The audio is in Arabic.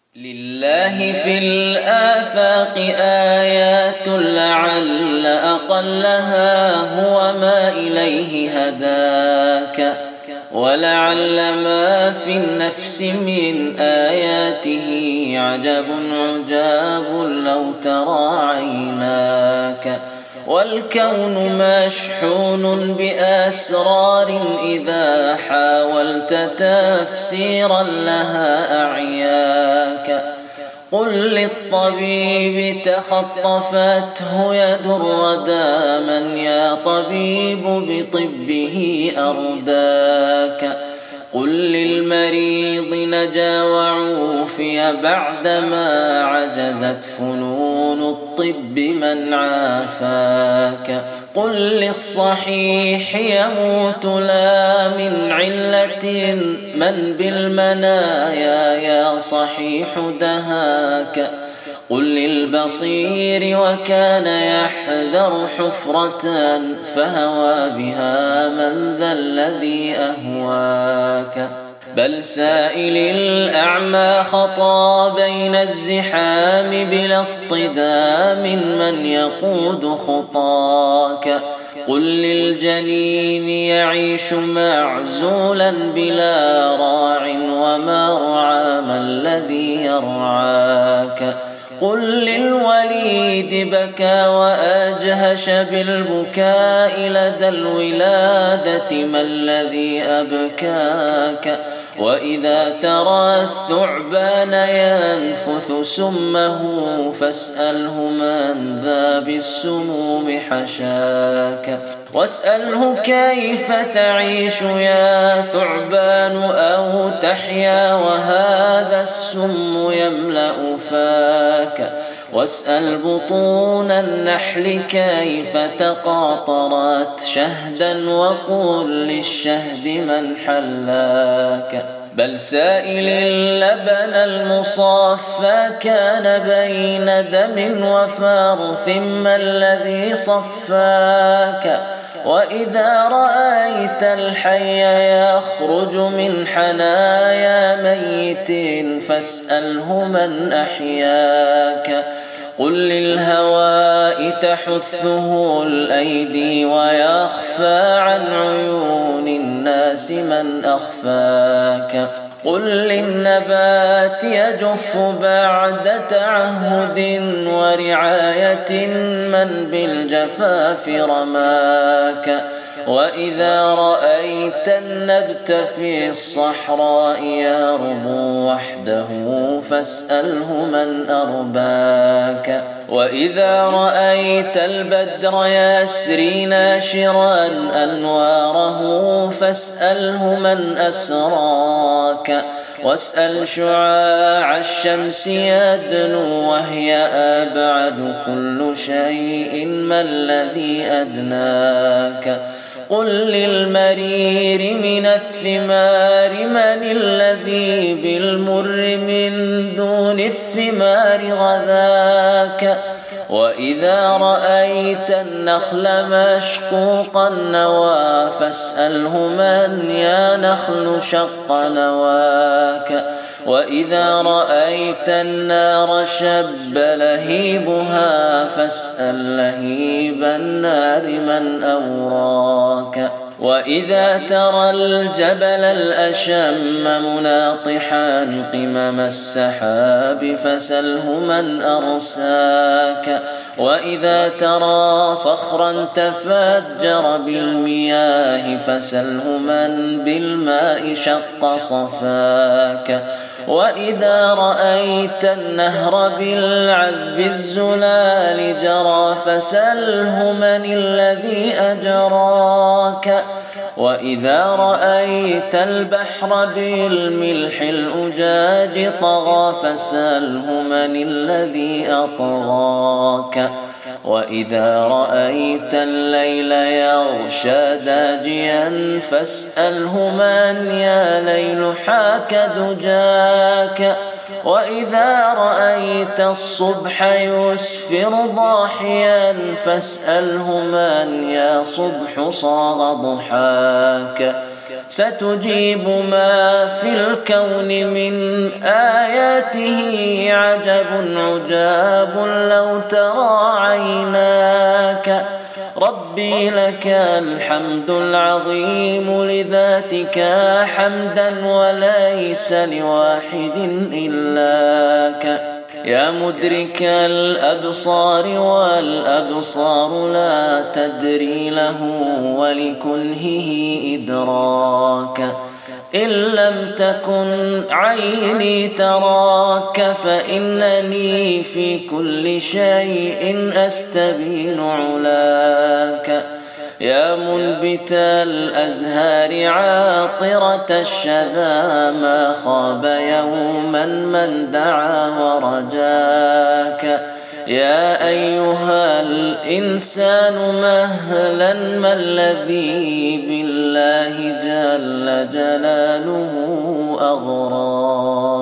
لله في الآفاق آيات لعل أقلها هو ما إليه هداك، ولعل ما في النفس من آياته عجب عجاب لو ترى عيناك. والكون مشحون بأسرار إذا حاولت تفسيرا لها أعياك. قل للطبيب تخطفته يد الردى من يا طبيب بطبه أرداك. قل للمريض نجا وعوفي بعدما عجزت فنون الطب من عافاك. قل للصحيح يموت لا من علة من بالمنايا يا صحيح دهاك. قل للبصير وكان يحذر حفرة فهوى بها من ذا الذي أهواك. بل سائل الأعمى خطى بين الزحام بلا اصطدام من يقود خطاك. قل للجنين يعيش معزولا بلا راع وما رعى ما الذي يرعاك. قل للوليد بكى وأجهش بالبكاء لدى الولادة ما الذي أبكاك. وإذا ترى الثعبان ينفث سمه فاسأله من ذا بالسموم حشاك. واسأله كيف تعيش يا ثعبان أو تحيا وهذا السم يملأ فاك. واسأل بطون النحل كيف تقاطرت شهدا وقل للشهد من حلاك. بل سائل اللبن المصفى كان بين دم وفارث ما الذي صفاك. وإذا رأيت الحي يخرج من حنايا ميت فاسأله من أحياك. قل للهواء تحثه الأيدي ويخفى عن عيون الناس من أخفاك. قل للنبات يجف بعد تعهد ورعاية من بالجفاف رماك. وإذا رأيت النبت في الصحراء يربو وحده فاسأله من أرباك. وإذا رأيت البدر يسري ناشرا أنواره فاسأله من أسراك. واسأل شعاع الشمس يدنو وهي أبعد كل شيء ما الذي أدناك. قل للمرير من الثمار من الذي بالمر من دون الثمار غذاك. وإذا رأيت النخل مشقوق النوى فاسأله من يا نخل شق نواك. وإذا رأيت النار شب لهيبها فاسأل لهيب النار من أوراك. وإذا ترى الجبل الأشم مناطحا قمم السحاب فسله من أرساك. وإذا ترى صخرا تفجر بالمياه فسله من بالماء شق صفاك. وإذا رأيت النهر بالعذب الزلال جرى فسله من الذي أجراك. وإذا رأيت البحر بالملح الأجاج طغى فسله من الذي أطغاك. وإذا رأيت الليل يغشى داجيا فاسأله من يا ليل حاك دجاك. وإذا رأيت الصبح يسفر ضاحيا فاسأله من يا صبح صاغ ضحاك. ستجيب ما في الكون من آياته عجب عجاب لو ترى عيناك. ربي لك الحمد العظيم لذاتك حمدا وليس لواحد إلاك. يا مدرك الأبصار والأبصار لا تدري له ولكنهه إدراك. إن لم تكن عيني تراك فإنني في كل شيء أستبين علاك. يا منبت الأزهار عاطرة الشذا ما خاب يوما من دعا ورجاك. يا أيها الإنسان مهلا ما الذي بالله جل جلاله أغراك.